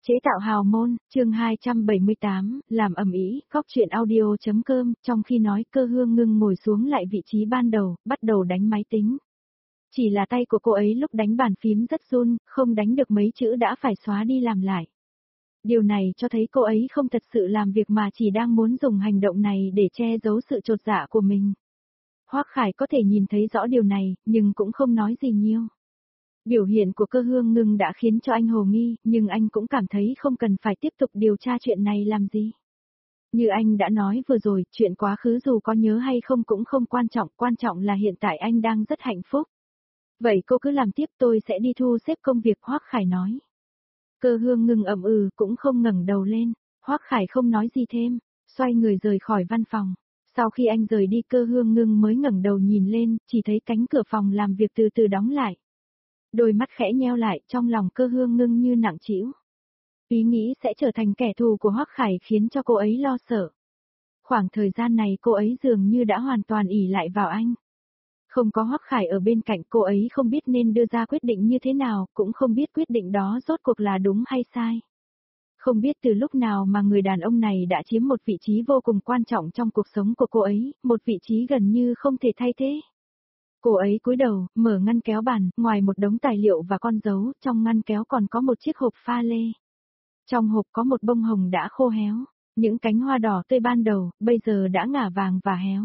Chế tạo hào môn, chương 278, làm ầm ĩ, góc truyện audio.com, trong khi nói Cơ Hương Ngưng ngồi xuống lại vị trí ban đầu, bắt đầu đánh máy tính. Chỉ là tay của cô ấy lúc đánh bàn phím rất run, không đánh được mấy chữ đã phải xóa đi làm lại. Điều này cho thấy cô ấy không thật sự làm việc mà chỉ đang muốn dùng hành động này để che giấu sự chột dạ của mình. Hoắc Khải có thể nhìn thấy rõ điều này, nhưng cũng không nói gì nhiều. Biểu hiện của Cơ Hương Ngưng đã khiến cho anh hồ nghi, nhưng anh cũng cảm thấy không cần phải tiếp tục điều tra chuyện này làm gì. Như anh đã nói vừa rồi, chuyện quá khứ dù có nhớ hay không cũng không quan trọng là hiện tại anh đang rất hạnh phúc. Vậy cô cứ làm tiếp, tôi sẽ đi thu xếp công việc, Hoắc Khải nói. Cơ Hương Ngưng ậm cũng không ngẩng đầu lên, Hoắc Khải không nói gì thêm, xoay người rời khỏi văn phòng. Sau khi anh rời đi Cơ Hương Ngưng mới ngẩng đầu nhìn lên, chỉ thấy cánh cửa phòng làm việc từ từ đóng lại. Đôi mắt khẽ nheo lại, trong lòng Cơ Hương Ngưng như nặng trĩu. Ý nghĩ sẽ trở thành kẻ thù của Hoắc Khải khiến cho cô ấy lo sợ. Khoảng thời gian này cô ấy dường như đã hoàn toàn ỷ lại vào anh. Không có Hoắc Khải ở bên cạnh, cô ấy không biết nên đưa ra quyết định như thế nào, cũng không biết quyết định đó rốt cuộc là đúng hay sai. Không biết từ lúc nào mà người đàn ông này đã chiếm một vị trí vô cùng quan trọng trong cuộc sống của cô ấy, một vị trí gần như không thể thay thế. Cô ấy cúi đầu, mở ngăn kéo bàn, ngoài một đống tài liệu và con dấu, trong ngăn kéo còn có một chiếc hộp pha lê. Trong hộp có một bông hồng đã khô héo, những cánh hoa đỏ tươi ban đầu, bây giờ đã ngả vàng và héo.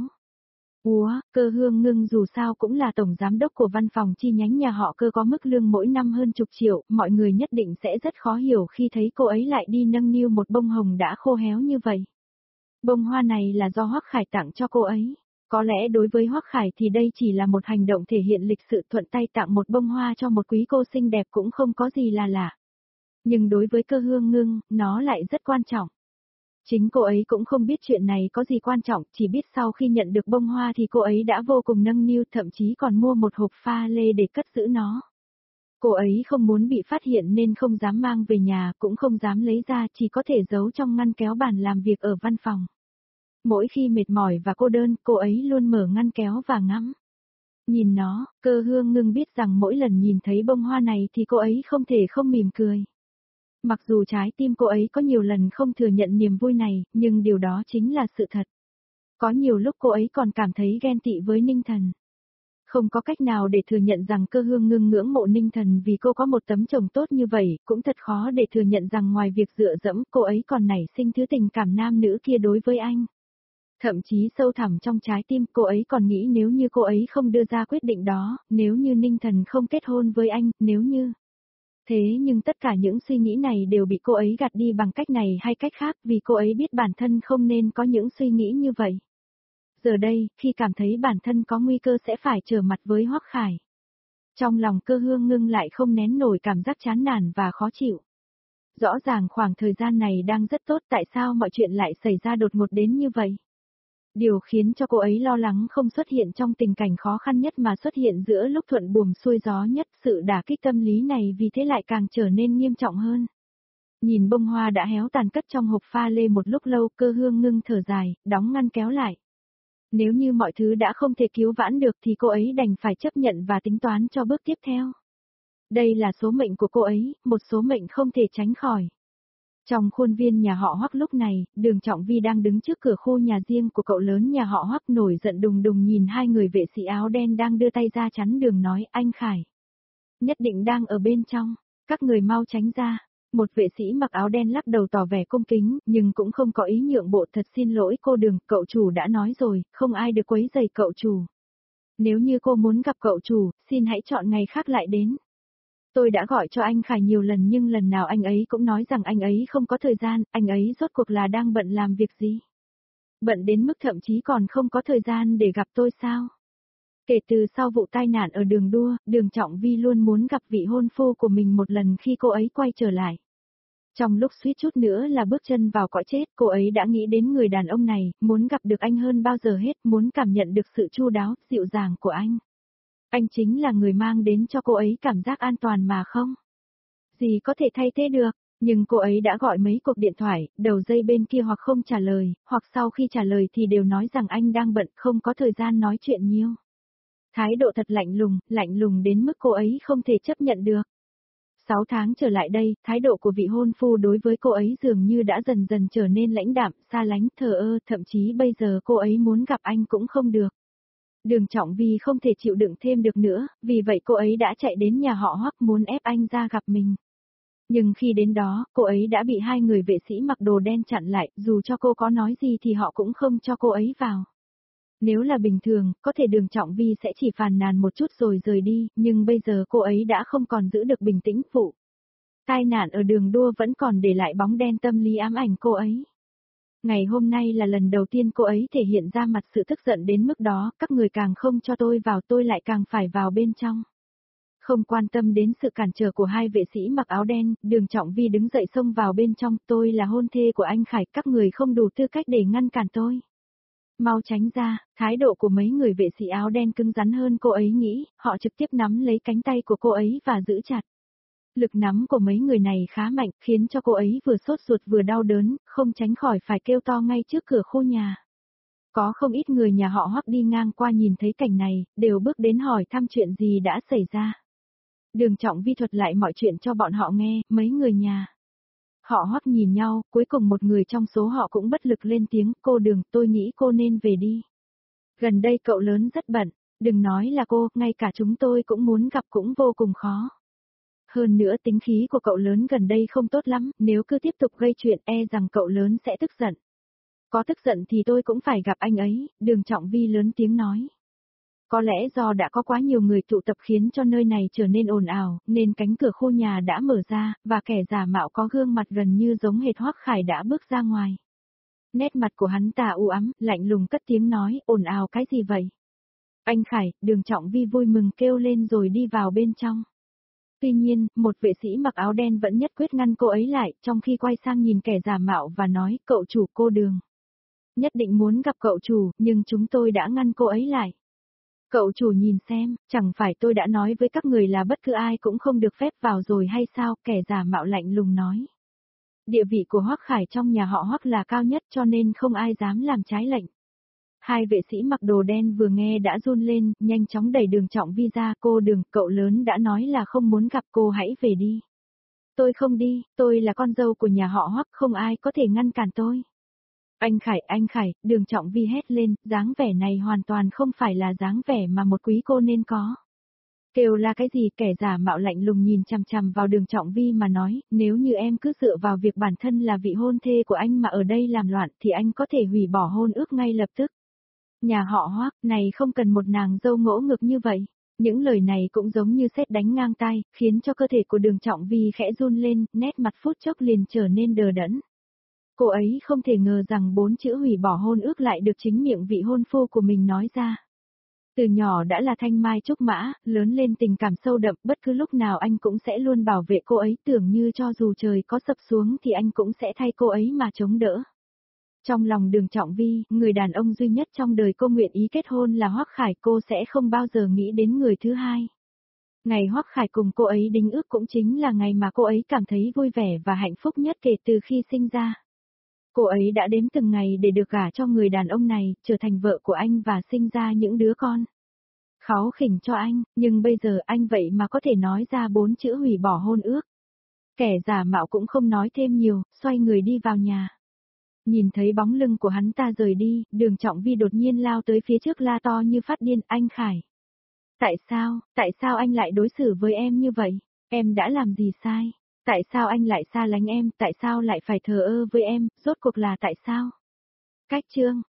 Cơ Hương Ngưng dù sao cũng là tổng giám đốc của văn phòng chi nhánh nhà họ Cơ có mức lương mỗi năm hơn chục triệu, mọi người nhất định sẽ rất khó hiểu khi thấy cô ấy lại đi nâng niu một bông hồng đã khô héo như vậy. Bông hoa này là do Hoắc Khải tặng cho cô ấy. Có lẽ đối với Hoắc Khải thì đây chỉ là một hành động thể hiện lịch sự, thuận tay tặng một bông hoa cho một quý cô xinh đẹp cũng không có gì là lạ. Nhưng đối với Cơ Hương Ngưng, nó lại rất quan trọng. Chính cô ấy cũng không biết chuyện này có gì quan trọng, chỉ biết sau khi nhận được bông hoa thì cô ấy đã vô cùng nâng niu, thậm chí còn mua một hộp pha lê để cất giữ nó. Cô ấy không muốn bị phát hiện nên không dám mang về nhà, cũng không dám lấy ra, chỉ có thể giấu trong ngăn kéo bàn làm việc ở văn phòng. Mỗi khi mệt mỏi và cô đơn, cô ấy luôn mở ngăn kéo và ngắm. Nhìn nó, Cơ Hương Ngưng biết rằng mỗi lần nhìn thấy bông hoa này thì cô ấy không thể không mỉm cười. Mặc dù trái tim cô ấy có nhiều lần không thừa nhận niềm vui này, nhưng điều đó chính là sự thật. Có nhiều lúc cô ấy còn cảm thấy ghen tị với Ninh Thần. Không có cách nào để thừa nhận rằng Cơ Hương Ngưng ngưỡng mộ Ninh Thần vì cô có một tấm chồng tốt như vậy, cũng thật khó để thừa nhận rằng ngoài việc dựa dẫm, cô ấy còn nảy sinh thứ tình cảm nam nữ kia đối với anh. Thậm chí sâu thẳm trong trái tim cô ấy còn nghĩ nếu như cô ấy không đưa ra quyết định đó, nếu như Ninh Thần không kết hôn với anh, nếu như... Thế nhưng tất cả những suy nghĩ này đều bị cô ấy gạt đi bằng cách này hay cách khác vì cô ấy biết bản thân không nên có những suy nghĩ như vậy. Giờ đây, khi cảm thấy bản thân có nguy cơ sẽ phải trở mặt với Hoắc Khải. Trong lòng Cơ Hương Ngưng lại không nén nổi cảm giác chán nản và khó chịu. Rõ ràng khoảng thời gian này đang rất tốt, tại sao mọi chuyện lại xảy ra đột ngột đến như vậy? Điều khiến cho cô ấy lo lắng không xuất hiện trong tình cảnh khó khăn nhất mà xuất hiện giữa lúc thuận buồm xuôi gió nhất, sự đả kích tâm lý này vì thế lại càng trở nên nghiêm trọng hơn. Nhìn bông hoa đã héo tàn cất trong hộp pha lê một lúc lâu, Cơ Hương Ngưng thở dài, đóng ngăn kéo lại. Nếu như mọi thứ đã không thể cứu vãn được thì cô ấy đành phải chấp nhận và tính toán cho bước tiếp theo. Đây là số mệnh của cô ấy, một số mệnh không thể tránh khỏi. Trong khuôn viên nhà họ Hoắc lúc này, Đường Trọng Vi đang đứng trước cửa khu nhà riêng của cậu lớn nhà họ Hoắc, nổi giận đùng đùng nhìn hai người vệ sĩ áo đen đang đưa tay ra chắn đường, nói: anh Khải nhất định đang ở bên trong, các người mau tránh ra. Một vệ sĩ mặc áo đen lắc đầu tỏ vẻ cung kính, nhưng cũng không có ý nhượng bộ. Thật xin lỗi cô Đường, cậu chủ đã nói rồi, không ai được quấy rầy cậu chủ. Nếu như cô muốn gặp cậu chủ, xin hãy chọn ngày khác lại đến. Tôi đã gọi cho anh Khải nhiều lần nhưng lần nào anh ấy cũng nói rằng anh ấy không có thời gian, anh ấy rốt cuộc là đang bận làm việc gì? Bận đến mức thậm chí còn không có thời gian để gặp tôi sao? Kể từ sau vụ tai nạn ở đường đua, Đường Trọng Vi luôn muốn gặp vị hôn phu của mình một lần khi cô ấy quay trở lại. Trong lúc suýt chút nữa là bước chân vào cõi chết, cô ấy đã nghĩ đến người đàn ông này, muốn gặp được anh hơn bao giờ hết, muốn cảm nhận được sự chu đáo, dịu dàng của anh. Anh chính là người mang đến cho cô ấy cảm giác an toàn mà không gì có thể thay thế được. Nhưng cô ấy đã gọi mấy cuộc điện thoại, đầu dây bên kia hoặc không trả lời, hoặc sau khi trả lời thì đều nói rằng anh đang bận, không có thời gian nói chuyện nhiều. Thái độ thật lạnh lùng đến mức cô ấy không thể chấp nhận được. 6 tháng trở lại đây, thái độ của vị hôn phu đối với cô ấy dường như đã dần dần trở nên lãnh đạm, xa lánh, thờ ơ, thậm chí bây giờ cô ấy muốn gặp anh cũng không được. Đường Trọng Vi không thể chịu đựng thêm được nữa, vì vậy cô ấy đã chạy đến nhà họ Hoắc muốn ép anh ra gặp mình. Nhưng khi đến đó, cô ấy đã bị hai người vệ sĩ mặc đồ đen chặn lại, dù cho cô có nói gì thì họ cũng không cho cô ấy vào. Nếu là bình thường, có thể Đường Trọng Vi sẽ chỉ phàn nàn một chút rồi rời đi, nhưng bây giờ cô ấy đã không còn giữ được bình tĩnh phụ. Tai nạn ở đường đua vẫn còn để lại bóng đen tâm lý ám ảnh cô ấy. Ngày hôm nay là lần đầu tiên cô ấy thể hiện ra mặt sự tức giận đến mức đó, các người càng không cho tôi vào tôi lại càng phải vào bên trong. Không quan tâm đến sự cản trở của hai vệ sĩ mặc áo đen, Đường Trọng Vi đứng dậy xông vào bên trong, tôi là hôn thê của anh Khải, các người không đủ tư cách để ngăn cản tôi. Mau tránh ra, thái độ của mấy người vệ sĩ áo đen cứng rắn hơn cô ấy nghĩ, họ trực tiếp nắm lấy cánh tay của cô ấy và giữ chặt. Lực nắm của mấy người này khá mạnh, khiến cho cô ấy vừa sốt ruột vừa đau đớn, không tránh khỏi phải kêu to ngay trước cửa khu nhà. Có không ít người nhà họ Hoắc đi ngang qua nhìn thấy cảnh này, đều bước đến hỏi thăm chuyện gì đã xảy ra. Đường Trọng Vi thuật lại mọi chuyện cho bọn họ nghe, mấy người nhà. Họ Hoắc nhìn nhau, cuối cùng một người trong số họ cũng bất lực lên tiếng, cô Đường, tôi nghĩ cô nên về đi. Gần đây cậu lớn rất bận, đừng nói là cô, ngay cả chúng tôi cũng muốn gặp cũng vô cùng khó. Hơn nữa tính khí của cậu lớn gần đây không tốt lắm, nếu cứ tiếp tục gây chuyện e rằng cậu lớn sẽ tức giận. Có tức giận thì tôi cũng phải gặp anh ấy, Đường Trọng Vi lớn tiếng nói. Có lẽ do đã có quá nhiều người tụ tập khiến cho nơi này trở nên ồn ào, nên cánh cửa khu nhà đã mở ra, và kẻ giả mạo có gương mặt gần như giống hệt Hoắc Khải đã bước ra ngoài. Nét mặt của hắn ta u ám, lạnh lùng cất tiếng nói, ồn ào cái gì vậy? Anh Khải, Đường Trọng Vi vui mừng kêu lên rồi đi vào bên trong. Tuy nhiên, một vệ sĩ mặc áo đen vẫn nhất quyết ngăn cô ấy lại, trong khi quay sang nhìn kẻ giả mạo và nói, cậu chủ cô Đường. Nhất định muốn gặp cậu chủ, nhưng chúng tôi đã ngăn cô ấy lại. Cậu chủ nhìn xem, chẳng phải tôi đã nói với các người là bất cứ ai cũng không được phép vào rồi hay sao, kẻ giả mạo lạnh lùng nói. Địa vị của Hoắc Khải trong nhà họ Hoắc là cao nhất cho nên không ai dám làm trái lệnh. Hai vệ sĩ mặc đồ đen vừa nghe đã run lên, nhanh chóng đẩy Đường Trọng Vi ra, cô Đường, cậu lớn đã nói là không muốn gặp cô hãy về đi. Tôi không đi, tôi là con dâu của nhà họ Hoắc, không ai có thể ngăn cản tôi. Anh Khải, Đường Trọng Vi hét lên, dáng vẻ này hoàn toàn không phải là dáng vẻ mà một quý cô nên có. Kêu là cái gì, kẻ giả mạo lạnh lùng nhìn chằm chằm vào Đường Trọng Vi mà nói, nếu như em cứ dựa vào việc bản thân là vị hôn thê của anh mà ở đây làm loạn thì anh có thể hủy bỏ hôn ước ngay lập tức. Nhà họ Hoắc này không cần một nàng dâu ngỗ ngược như vậy. Những lời này cũng giống như sét đánh ngang tai, khiến cho cơ thể của Đường Trọng Vi khẽ run lên, nét mặt phút chốc liền trở nên đờ đẫn. Cô ấy không thể ngờ rằng 4 chữ hủy bỏ hôn ước lại được chính miệng vị hôn phu của mình nói ra. Từ nhỏ đã là thanh mai trúc mã, lớn lên tình cảm sâu đậm, bất cứ lúc nào anh cũng sẽ luôn bảo vệ cô ấy, tưởng như cho dù trời có sập xuống thì anh cũng sẽ thay cô ấy mà chống đỡ. Trong lòng Đường Trọng Vi, người đàn ông duy nhất trong đời cô nguyện ý kết hôn là Hoắc Khải, cô sẽ không bao giờ nghĩ đến người thứ hai. Ngày Hoắc Khải cùng cô ấy đính ước cũng chính là ngày mà cô ấy cảm thấy vui vẻ và hạnh phúc nhất kể từ khi sinh ra. Cô ấy đã đếm từng ngày để được gả cho người đàn ông này, trở thành vợ của anh và sinh ra những đứa con. Kháu khỉnh cho anh, nhưng bây giờ anh vậy mà có thể nói ra 4 chữ hủy bỏ hôn ước. Kẻ giả mạo cũng không nói thêm nhiều, xoay người đi vào nhà. Nhìn thấy bóng lưng của hắn ta rời đi, Đường Trọng Vi đột nhiên lao tới phía trước la to như phát điên, anh Khải. Tại sao anh lại đối xử với em như vậy? Em đã làm gì sai? Tại sao anh lại xa lánh em, tại sao lại phải thờ ơ với em, rốt cuộc là tại sao? Cách chương